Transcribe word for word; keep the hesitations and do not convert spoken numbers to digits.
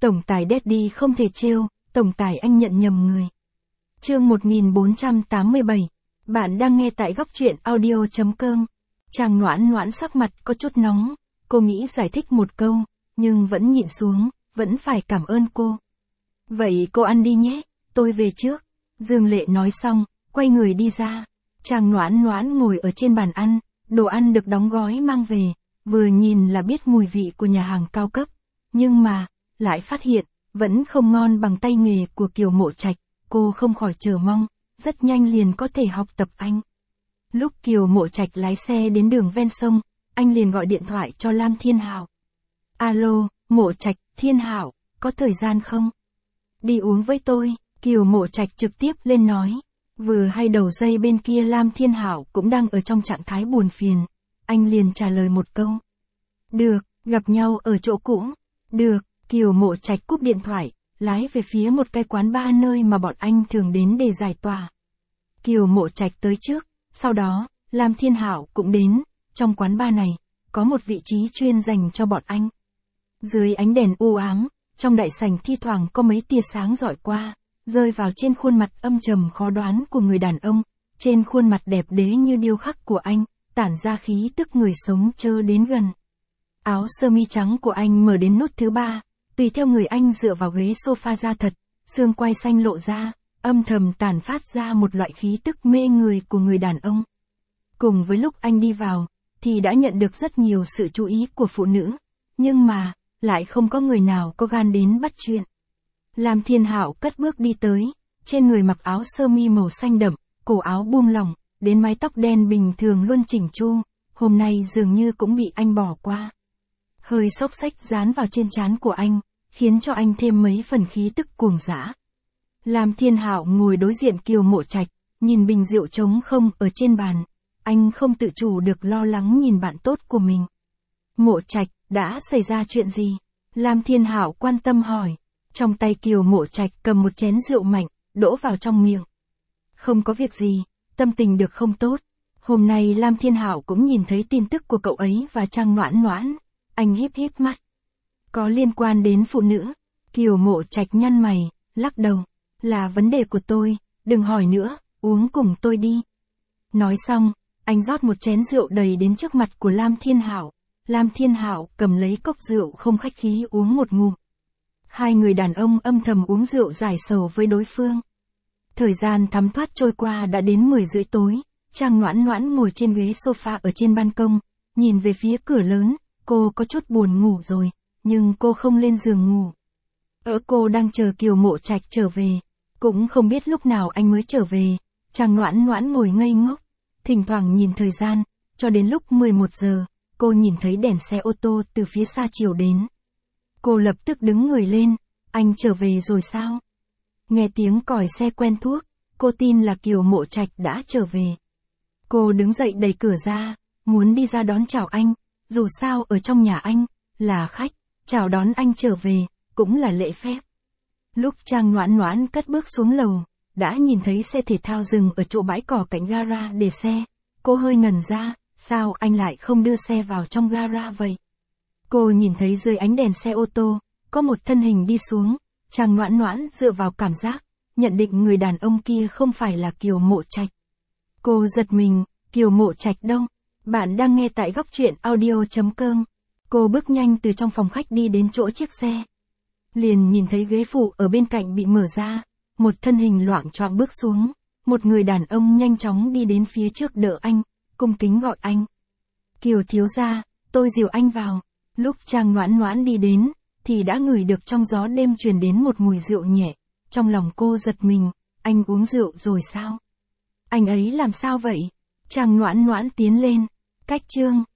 Tổng tài Daddy không thể trêu, tổng tài anh nhận nhầm người. Chương một nghìn bốn trăm tám mươi bảy. Bạn đang nghe tại góc truyện audio chấm com. Chàng Noãn Noãn sắc mặt có chút nóng, cô nghĩ giải thích một câu, nhưng vẫn nhịn xuống, vẫn phải cảm ơn cô. Vậy cô ăn đi nhé, tôi về trước. Dương Lệ nói xong, quay người đi ra. Chàng Noãn Noãn ngồi ở trên bàn ăn, đồ ăn được đóng gói mang về, vừa nhìn là biết mùi vị của nhà hàng cao cấp, nhưng mà, lại phát hiện, vẫn không ngon bằng tay nghề của Kiều Mộ Trạch, cô không khỏi chờ mong, rất nhanh liền có thể học tập anh. Lúc Kiều Mộ Trạch lái xe đến đường ven sông, anh liền gọi điện thoại cho Lam Thiên Hạo. Alo, Mộ Trạch, Thiên Hạo, có thời gian không? Đi uống với tôi, Kiều Mộ Trạch trực tiếp lên nói. Vừa hay đầu dây bên kia Lam Thiên Hạo cũng đang ở trong trạng thái buồn phiền, anh liền trả lời một câu. Được, gặp nhau ở chỗ cũ. Được, Kiều Mộ Trạch cúp điện thoại, lái về phía một cái quán bar nơi mà bọn anh thường đến để giải tỏa. Kiều Mộ Trạch tới trước, sau đó, Lam Thiên Hạo cũng đến, trong quán bar này, có một vị trí chuyên dành cho bọn anh. Dưới ánh đèn u ám, trong đại sảnh thi thoảng có mấy tia sáng rọi qua, rơi vào trên khuôn mặt âm trầm khó đoán của người đàn ông, trên khuôn mặt đẹp đẽ như điêu khắc của anh, tản ra khí tức người sống chớ đến gần. Áo sơ mi trắng của anh mở đến nút thứ ba, tùy theo người anh dựa vào ghế sofa da thật, xương quai xanh lộ ra, âm thầm tản phát ra một loại khí tức mê người của người đàn ông. Cùng với lúc anh đi vào, thì đã nhận được rất nhiều sự chú ý của phụ nữ, nhưng mà, lại không có người nào có gan đến bắt chuyện. Lam Thiên Hạo cất bước đi tới, trên người mặc áo sơ mi màu xanh đậm, cổ áo buông lỏng, đến mái tóc đen bình thường luôn chỉnh chu, hôm nay dường như cũng bị anh bỏ qua. Hơi xốc xách dán vào trên trán của anh, khiến cho anh thêm mấy phần khí tức cuồng dã. Lam Thiên Hạo ngồi đối diện Kiều Mộ Trạch, nhìn bình rượu trống không ở trên bàn, anh không tự chủ được lo lắng nhìn bạn tốt của mình. Mộ Trạch, đã xảy ra chuyện gì? Lam Thiên Hạo quan tâm hỏi. Trong tay Kiều Mộ Trạch cầm một chén rượu mạnh, đổ vào trong miệng. Không có việc gì, tâm tình được không tốt. Hôm nay Lam Thiên Hạo cũng nhìn thấy tin tức của cậu ấy và Trang Noãn Noãn. Anh híp híp mắt. Có liên quan đến phụ nữ. Kiều Mộ Trạch nhăn mày, lắc đầu. Là vấn đề của tôi, đừng hỏi nữa, uống cùng tôi đi. Nói xong, anh rót một chén rượu đầy đến trước mặt của Lam Thiên Hạo. Lam Thiên Hạo cầm lấy cốc rượu không khách khí uống một ngụm. Hai người đàn ông âm thầm uống rượu giải sầu với đối phương. Thời gian thấm thoát trôi qua đã đến mười rưỡi tối, Trang Noãn Noãn ngồi trên ghế sofa ở trên ban công, nhìn về phía cửa lớn, cô có chút buồn ngủ rồi, nhưng cô không lên giường ngủ. Ở cô đang chờ Kiều Mộ Trạch trở về, cũng không biết lúc nào anh mới trở về, Trang Noãn Noãn ngồi ngây ngốc, thỉnh thoảng nhìn thời gian, cho đến lúc mười một giờ, cô nhìn thấy đèn xe ô tô từ phía xa chiều đến. Cô lập tức đứng người lên, anh trở về rồi sao? Nghe tiếng còi xe quen thuộc, cô tin là Kiều Mộ Trạch đã trở về. Cô đứng dậy đẩy cửa ra, muốn đi ra đón chào anh, dù sao ở trong nhà anh, là khách, chào đón anh trở về, cũng là lễ phép. Lúc Trang Noãn Noãn cất bước xuống lầu, đã nhìn thấy xe thể thao dừng ở chỗ bãi cỏ cạnh gara để xe, cô hơi ngần ra, sao anh lại không đưa xe vào trong gara vậy? Cô nhìn thấy dưới ánh đèn xe ô tô, có một thân hình đi xuống, Trang Noãn Noãn dựa vào cảm giác, nhận định người đàn ông kia không phải là Kiều Mộ Trạch. Cô giật mình, Kiều Mộ Trạch đâu? Bạn đang nghe tại góc truyện audio chấm com. Cô bước nhanh từ trong phòng khách đi đến chỗ chiếc xe. Liền nhìn thấy ghế phụ ở bên cạnh bị mở ra, một thân hình loạng choạng bước xuống, một người đàn ông nhanh chóng đi đến phía trước đỡ anh, cung kính gọi anh. Kiều thiếu gia, tôi dìu anh vào. Lúc Trang Noãn Noãn đi đến, thì đã ngửi được trong gió đêm truyền đến một mùi rượu nhẹ, trong lòng cô giật mình, anh uống rượu rồi sao? Anh ấy làm sao vậy? Trang Noãn Noãn tiến lên, cách chương.